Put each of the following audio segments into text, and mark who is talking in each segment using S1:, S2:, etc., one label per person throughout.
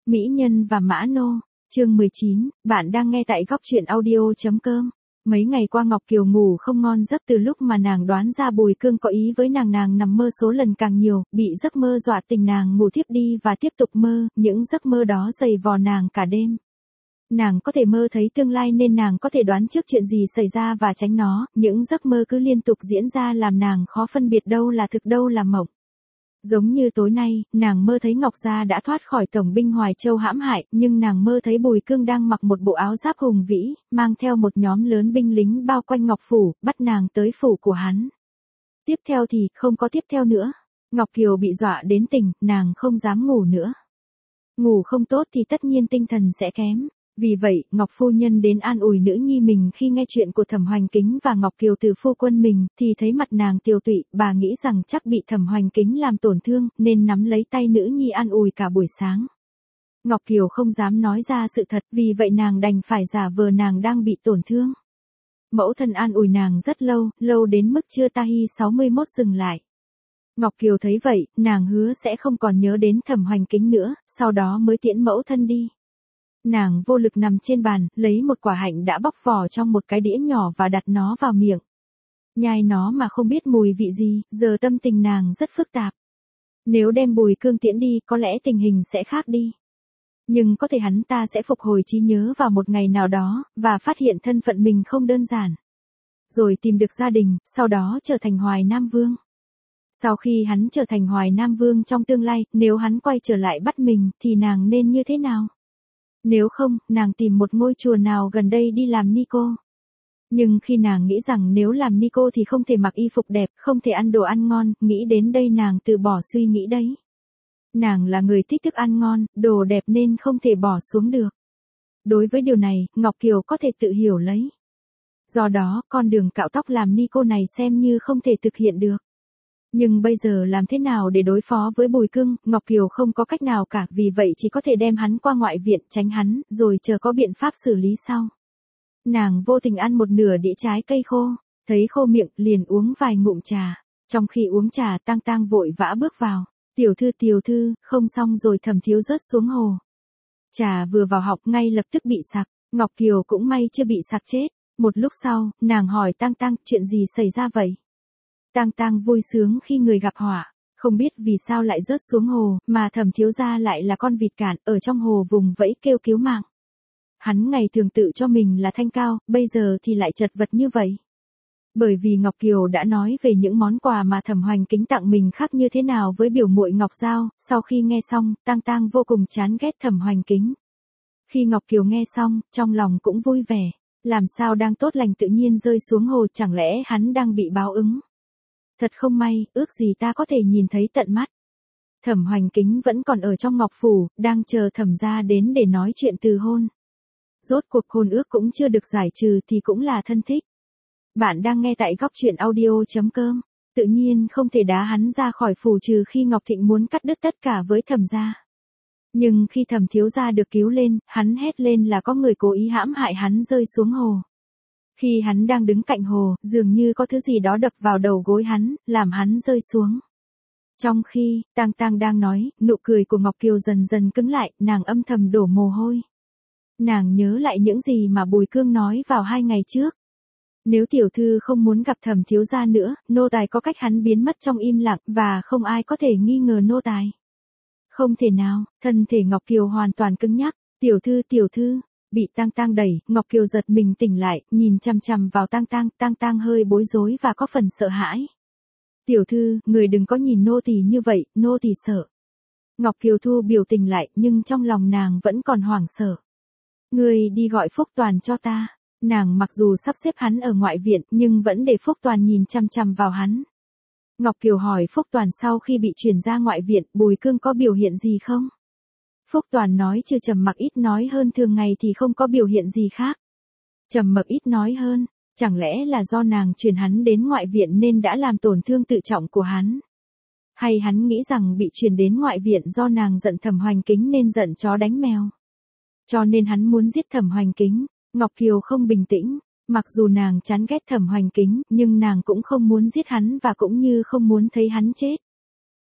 S1: Mỹ Nhân và Mã Nô, chương 19, bạn đang nghe tại góc truyện audio.com. Mấy ngày qua Ngọc Kiều ngủ không ngon giấc từ lúc mà nàng đoán ra Bùi Cương có ý với nàng nằm mơ số lần càng nhiều, bị giấc mơ dọa tình nàng ngủ thiếp đi và tiếp tục mơ, những giấc mơ đó dày vò nàng cả đêm. Nàng có thể mơ thấy tương lai nên nàng có thể đoán trước chuyện gì xảy ra và tránh nó, những giấc mơ cứ liên tục diễn ra làm nàng khó phân biệt đâu là thực đâu là mộng. Giống như tối nay, nàng mơ thấy Ngọc Gia đã thoát khỏi tổng binh Hoài Châu hãm hại, nhưng nàng mơ thấy Bùi Cương đang mặc một bộ áo giáp hùng vĩ, mang theo một nhóm lớn binh lính bao quanh Ngọc Phủ, bắt nàng tới phủ của hắn. Tiếp theo thì, không có tiếp theo nữa. Ngọc Kiều bị dọa đến tỉnh, nàng không dám ngủ nữa. Ngủ không tốt thì tất nhiên tinh thần sẽ kém. Vì vậy, Ngọc Phu Nhân đến an ủi nữ nhi mình khi nghe chuyện của Thẩm Hoành Kính và Ngọc Kiều từ phu quân mình, thì thấy mặt nàng tiều tụy, bà nghĩ rằng chắc bị Thẩm Hoành Kính làm tổn thương, nên nắm lấy tay nữ nhi an ủi cả buổi sáng. Ngọc Kiều không dám nói ra sự thật, vì vậy nàng đành phải giả vờ nàng đang bị tổn thương. Mẫu thân an ủi nàng rất lâu, lâu đến mức chưa Tahi 61 dừng lại. Ngọc Kiều thấy vậy, nàng hứa sẽ không còn nhớ đến Thẩm Hoành Kính nữa, sau đó mới tiễn mẫu thân đi. Nàng vô lực nằm trên bàn, lấy một quả hạnh đã bóc vỏ trong một cái đĩa nhỏ và đặt nó vào miệng. Nhai nó mà không biết mùi vị gì, giờ tâm tình nàng rất phức tạp. Nếu đem Bùi Cương tiễn đi, có lẽ tình hình sẽ khác đi. Nhưng có thể hắn ta sẽ phục hồi trí nhớ vào một ngày nào đó, và phát hiện thân phận mình không đơn giản. Rồi tìm được gia đình, sau đó trở thành Hoài Nam Vương. Sau khi hắn trở thành Hoài Nam Vương trong tương lai, nếu hắn quay trở lại bắt mình, thì nàng nên như thế nào? Nếu không, nàng tìm một ngôi chùa nào gần đây đi làm ni cô. Nhưng khi nàng nghĩ rằng nếu làm ni cô thì không thể mặc y phục đẹp, không thể ăn đồ ăn ngon, nghĩ đến đây nàng từ bỏ suy nghĩ đấy. Nàng là người thích thức ăn ngon, đồ đẹp nên không thể bỏ xuống được. Đối với điều này, Ngọc Kiều có thể tự hiểu lấy. Do đó, con đường cạo tóc làm ni cô này xem như không thể thực hiện được. Nhưng bây giờ làm thế nào để đối phó với Bùi Cương, Ngọc Kiều không có cách nào cả, vì vậy chỉ có thể đem hắn qua ngoại viện tránh hắn, rồi chờ có biện pháp xử lý sau. Nàng vô tình ăn một nửa đĩa trái cây khô, thấy khô miệng liền uống vài ngụm trà. Trong khi uống trà Tang Tang vội vã bước vào. Tiểu thư, không xong rồi Thẩm thiếu rớt xuống hồ. Trà vừa vào họng ngay lập tức bị sặc, Ngọc Kiều cũng may chưa bị sặc chết. Một lúc sau, nàng hỏi Tang Tang chuyện gì xảy ra vậy? Tang Tang vui sướng khi người gặp họa, không biết vì sao lại rớt xuống hồ, mà Thẩm thiếu gia lại là con vịt cạn ở trong hồ vùng vẫy kêu cứu mạng. Hắn ngày thường tự cho mình là thanh cao, bây giờ thì lại chật vật như vậy. Bởi vì Ngọc Kiều đã nói về những món quà mà Thẩm Hoành Kính tặng mình khác như thế nào với biểu muội Ngọc Giao, sau khi nghe xong, Tang Tang vô cùng chán ghét Thẩm Hoành Kính. Khi Ngọc Kiều nghe xong, trong lòng cũng vui vẻ, làm sao đang tốt lành tự nhiên rơi xuống hồ, chẳng lẽ hắn đang bị báo ứng. Thật không may, ước gì ta có thể nhìn thấy tận mắt. Thẩm Hoành Kính vẫn còn ở trong Ngọc Phủ, đang chờ Thẩm gia đến để nói chuyện từ hôn. Rốt cuộc hôn ước cũng chưa được giải trừ thì cũng là thân thích. Bạn đang nghe tại góc truyện audio.com. Tự nhiên không thể đá hắn ra khỏi phủ trừ khi Ngọc Thịnh muốn cắt đứt tất cả với Thẩm gia. Nhưng khi Thẩm thiếu gia được cứu lên, hắn hét lên là có người cố ý hãm hại hắn rơi xuống hồ. Khi hắn đang đứng cạnh hồ, dường như có thứ gì đó đập vào đầu gối hắn, làm hắn rơi xuống. Trong khi, Tang Tang đang nói, nụ cười của Ngọc Kiều dần dần cứng lại, nàng âm thầm đổ mồ hôi. Nàng nhớ lại những gì mà Bùi Cương nói vào 2 ngày trước. Nếu tiểu thư không muốn gặp Thẩm thiếu gia nữa, nô tài có cách hắn biến mất trong im lặng, và không ai có thể nghi ngờ nô tài. Không thể nào, thân thể Ngọc Kiều hoàn toàn cứng nhắc, tiểu thư. Bị Tang Tang đẩy, Ngọc Kiều giật mình tỉnh lại, nhìn chằm chằm vào Tang Tang hơi bối rối và có phần sợ hãi. Tiểu thư, người đừng có nhìn nô tỳ như vậy, nô tỳ sợ. Ngọc Kiều thu biểu tình lại, nhưng trong lòng nàng vẫn còn hoảng sợ. Người đi gọi Phúc Toàn cho ta. Nàng mặc dù sắp xếp hắn ở ngoại viện, nhưng vẫn để Phúc Toàn nhìn chằm chằm vào hắn. Ngọc Kiều hỏi Phúc Toàn sau khi bị chuyển ra ngoại viện, Bùi Cương có biểu hiện gì không? Phúc Toàn nói trừ trầm mặc ít nói hơn thường ngày thì không có biểu hiện gì khác. Trầm mặc ít nói hơn, chẳng lẽ là do nàng chuyển hắn đến ngoại viện nên đã làm tổn thương tự trọng của hắn? Hay hắn nghĩ rằng bị chuyển đến ngoại viện do nàng giận Thẩm Hoành Kính nên giận chó đánh mèo? Cho nên hắn muốn giết Thẩm Hoành Kính. Ngọc Kiều không bình tĩnh, mặc dù nàng chán ghét Thẩm Hoành Kính, nhưng nàng cũng không muốn giết hắn và cũng như không muốn thấy hắn chết.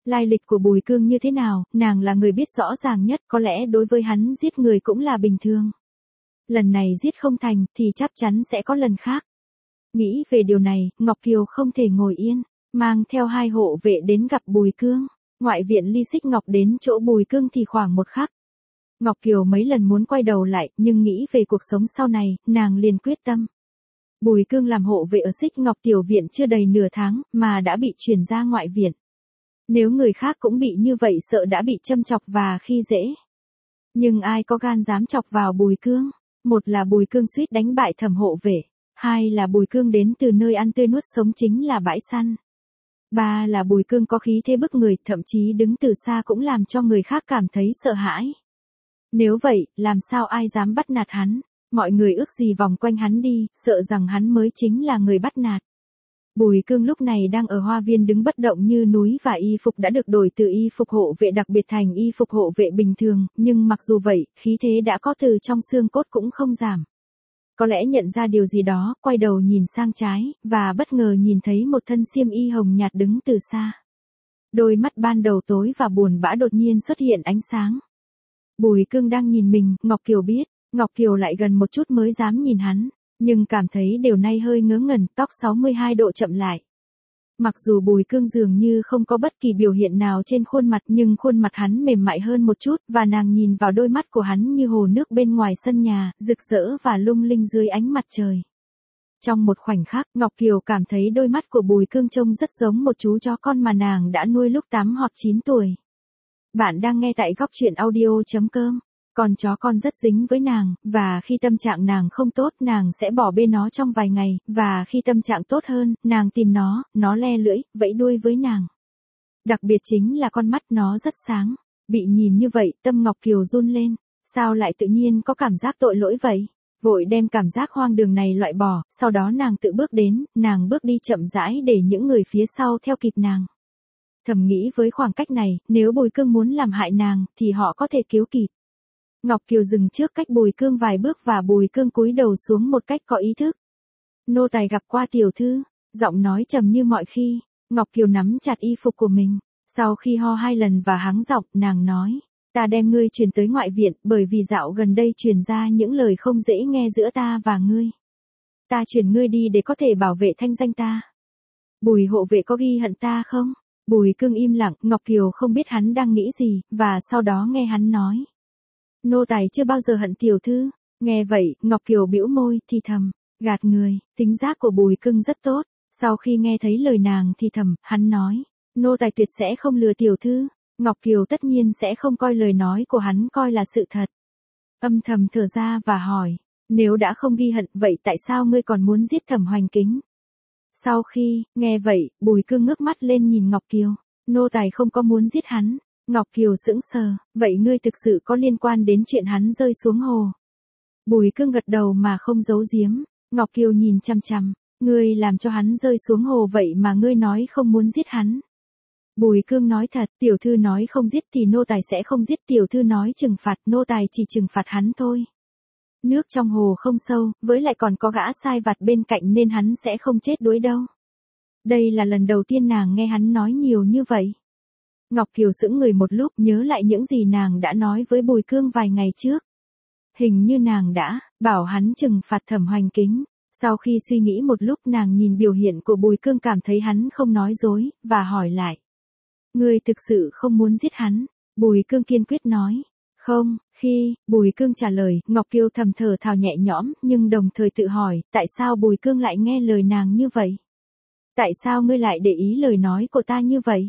S1: Lai lịch của Bùi Cương như thế nào, nàng là người biết rõ ràng nhất, có lẽ đối với hắn giết người cũng là bình thường. Lần này giết không thành thì chắc chắn sẽ có lần khác. Nghĩ về điều này, Ngọc Kiều không thể ngồi yên, mang theo 2 hộ vệ đến gặp Bùi Cương. Ngoại viện Ly Xích Ngọc đến chỗ Bùi Cương thì khoảng 1 khắc. Ngọc Kiều mấy lần muốn quay đầu lại, nhưng nghĩ về cuộc sống sau này, nàng liền quyết tâm. Bùi Cương làm hộ vệ ở Xích Ngọc tiểu viện chưa đầy nửa tháng, mà đã bị chuyển ra ngoại viện. Nếu người khác cũng bị như vậy sợ đã bị châm chọc và khi dễ. Nhưng ai có gan dám chọc vào Bùi Cương? Một là Bùi Cương suýt đánh bại Thẩm hộ vệ. 2 là Bùi Cương đến từ nơi ăn tươi nuốt sống chính là bãi săn. 3 là Bùi Cương có khí thế bức người, thậm chí đứng từ xa cũng làm cho người khác cảm thấy sợ hãi. Nếu vậy, làm sao ai dám bắt nạt hắn? Mọi người ước gì vòng quanh hắn đi, sợ rằng hắn mới chính là người bắt nạt. Bùi Cương lúc này đang ở hoa viên đứng bất động như núi và y phục đã được đổi từ y phục hộ vệ đặc biệt thành y phục hộ vệ bình thường, nhưng mặc dù vậy, khí thế đã có từ trong xương cốt cũng không giảm. Có lẽ nhận ra điều gì đó, quay đầu nhìn sang trái, và bất ngờ nhìn thấy một thân xiêm y hồng nhạt đứng từ xa. Đôi mắt ban đầu tối và buồn bã đột nhiên xuất hiện ánh sáng. Bùi Cương đang nhìn mình, Ngọc Kiều biết, Ngọc Kiều lại gần một chút mới dám nhìn hắn, nhưng cảm thấy điều này hơi ngớ ngẩn, tóc 62 độ chậm lại. Mặc dù Bùi Cương dường như không có bất kỳ biểu hiện nào trên khuôn mặt, nhưng khuôn mặt hắn mềm mại hơn một chút, và nàng nhìn vào đôi mắt của hắn như hồ nước bên ngoài sân nhà, rực rỡ và lung linh dưới ánh mặt trời. Trong một khoảnh khắc, Ngọc Kiều cảm thấy đôi mắt của Bùi Cương trông rất giống một chú chó con mà nàng đã nuôi lúc 8 hoặc 9 tuổi. Bạn đang nghe tại góc truyện audio.com. Con chó con rất dính với nàng, và khi tâm trạng nàng không tốt nàng sẽ bỏ bê nó trong vài ngày, và khi tâm trạng tốt hơn, nàng tìm nó le lưỡi, vẫy đuôi với nàng. Đặc biệt chính là con mắt nó rất sáng. Bị nhìn như vậy, tâm Ngọc Kiều run lên. Sao lại tự nhiên có cảm giác tội lỗi vậy? Vội đem cảm giác hoang đường này loại bỏ, sau đó nàng tự bước đến, nàng bước đi chậm rãi để những người phía sau theo kịp nàng. Thầm nghĩ với khoảng cách này, nếu Bùi Cương muốn làm hại nàng, thì họ có thể cứu kịp. Ngọc Kiều dừng trước cách Bùi Cương vài bước và Bùi Cương cúi đầu xuống một cách có ý thức. Nô tài gặp qua tiểu thư, giọng nói trầm như mọi khi. Ngọc Kiều nắm chặt y phục của mình. Sau khi ho 2 lần và hắng giọng, nàng nói, ta đem ngươi chuyển tới ngoại viện, bởi vì dạo gần đây truyền ra những lời không dễ nghe giữa ta và ngươi. Ta chuyển ngươi đi để có thể bảo vệ thanh danh ta. Bùi hộ vệ có ghi hận ta không? Bùi Cương im lặng, Ngọc Kiều không biết hắn đang nghĩ gì, và sau đó nghe hắn nói. Nô tài chưa bao giờ hận tiểu thư. Nghe vậy, Ngọc Kiều bĩu môi, thì thầm, gạt người. Tính giác của Bùi Cương rất tốt. Sau khi nghe thấy lời nàng thì thầm, hắn nói, nô tài tuyệt sẽ không lừa tiểu thư. Ngọc Kiều tất nhiên sẽ không coi lời nói của hắn coi là sự thật. Âm thầm thở ra và hỏi, nếu đã không ghi hận, vậy tại sao ngươi còn muốn giết Thẩm Hoành Kính? Sau khi nghe vậy, Bùi Cương ngước mắt lên nhìn Ngọc Kiều, nô tài không có muốn giết hắn. Ngọc Kiều sững sờ, vậy ngươi thực sự có liên quan đến chuyện hắn rơi xuống hồ? Bùi Cương gật đầu mà không giấu giếm. Ngọc Kiều nhìn chằm chằm, ngươi làm cho hắn rơi xuống hồ vậy mà ngươi nói không muốn giết hắn. Bùi Cương nói thật, tiểu thư nói không giết thì nô tài sẽ không giết, tiểu thư nói trừng phạt, nô tài chỉ trừng phạt hắn thôi. Nước trong hồ không sâu, với lại còn có gã sai vặt bên cạnh nên hắn sẽ không chết đuối đâu. Đây là lần đầu tiên nàng nghe hắn nói nhiều như vậy. Ngọc Kiều sững người một lúc, nhớ lại những gì nàng đã nói với Bùi Cương vài ngày trước. Hình như nàng đã bảo hắn trừng phạt Thẩm Hoành Kính. Sau khi suy nghĩ một lúc, nàng nhìn biểu hiện của Bùi Cương cảm thấy hắn không nói dối, và hỏi lại. Ngươi thực sự không muốn giết hắn? Bùi Cương kiên quyết nói. Không. Khi Bùi Cương trả lời, Ngọc Kiều thầm thở thào nhẹ nhõm, nhưng đồng thời tự hỏi, tại sao Bùi Cương lại nghe lời nàng như vậy? Tại sao ngươi lại để ý lời nói của ta như vậy?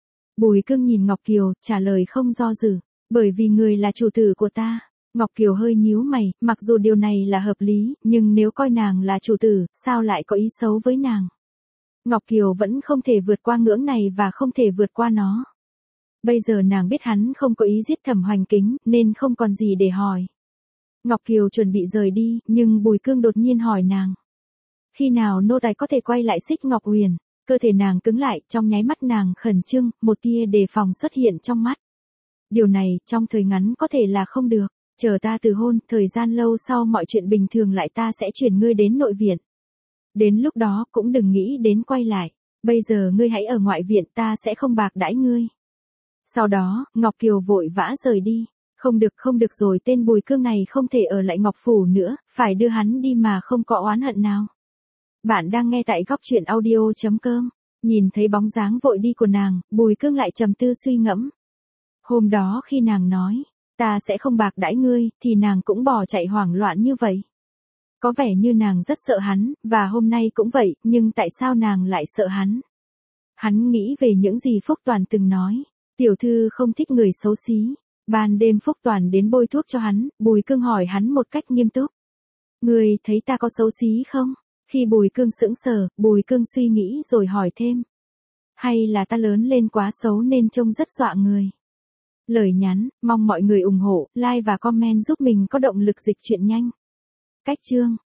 S1: Bùi Cương nhìn Ngọc Kiều, trả lời không do dự, bởi vì người là chủ tử của ta. Ngọc Kiều hơi nhíu mày, mặc dù điều này là hợp lý, nhưng nếu coi nàng là chủ tử, sao lại có ý xấu với nàng? Ngọc Kiều vẫn không thể vượt qua ngưỡng này và không thể vượt qua nó. Bây giờ nàng biết hắn không có ý giết Thẩm Hoành Kính, nên không còn gì để hỏi. Ngọc Kiều chuẩn bị rời đi, nhưng Bùi Cương đột nhiên hỏi nàng. Khi nào nô tài có thể quay lại Xích Ngọc Huyền? Cơ thể nàng cứng lại, trong nháy mắt nàng khẩn trương, một tia đề phòng xuất hiện trong mắt. Điều này, trong thời ngắn có thể là không được. Chờ ta từ hôn, thời gian lâu sau mọi chuyện bình thường lại ta sẽ chuyển ngươi đến nội viện. Đến lúc đó cũng đừng nghĩ đến quay lại. Bây giờ ngươi hãy ở ngoại viện, ta sẽ không bạc đãi ngươi. Sau đó, Ngọc Kiều vội vã rời đi. Không được rồi, tên Bùi Cương này không thể ở lại Ngọc Phủ nữa, phải đưa hắn đi mà không có oán hận nào. Bạn đang nghe tại góc truyện audio.com. Nhìn thấy bóng dáng vội đi của nàng, Bùi Cương lại trầm tư suy ngẫm. Hôm đó khi nàng nói, ta sẽ không bạc đãi ngươi, thì nàng cũng bỏ chạy hoảng loạn như vậy. Có vẻ như nàng rất sợ hắn, và hôm nay cũng vậy, nhưng tại sao nàng lại sợ hắn? Hắn nghĩ về những gì Phúc Toàn từng nói, tiểu thư không thích người xấu xí. Ban đêm Phúc Toàn đến bôi thuốc cho hắn, Bùi Cương hỏi hắn một cách nghiêm túc. Ngươi thấy ta có xấu xí không? Khi Bùi Cương sững sờ, Bùi Cương suy nghĩ rồi hỏi thêm. Hay là ta lớn lên quá xấu nên trông rất dọa người? Lời nhắn, mong mọi người ủng hộ, like và comment giúp mình có động lực dịch truyện nhanh. Cách chương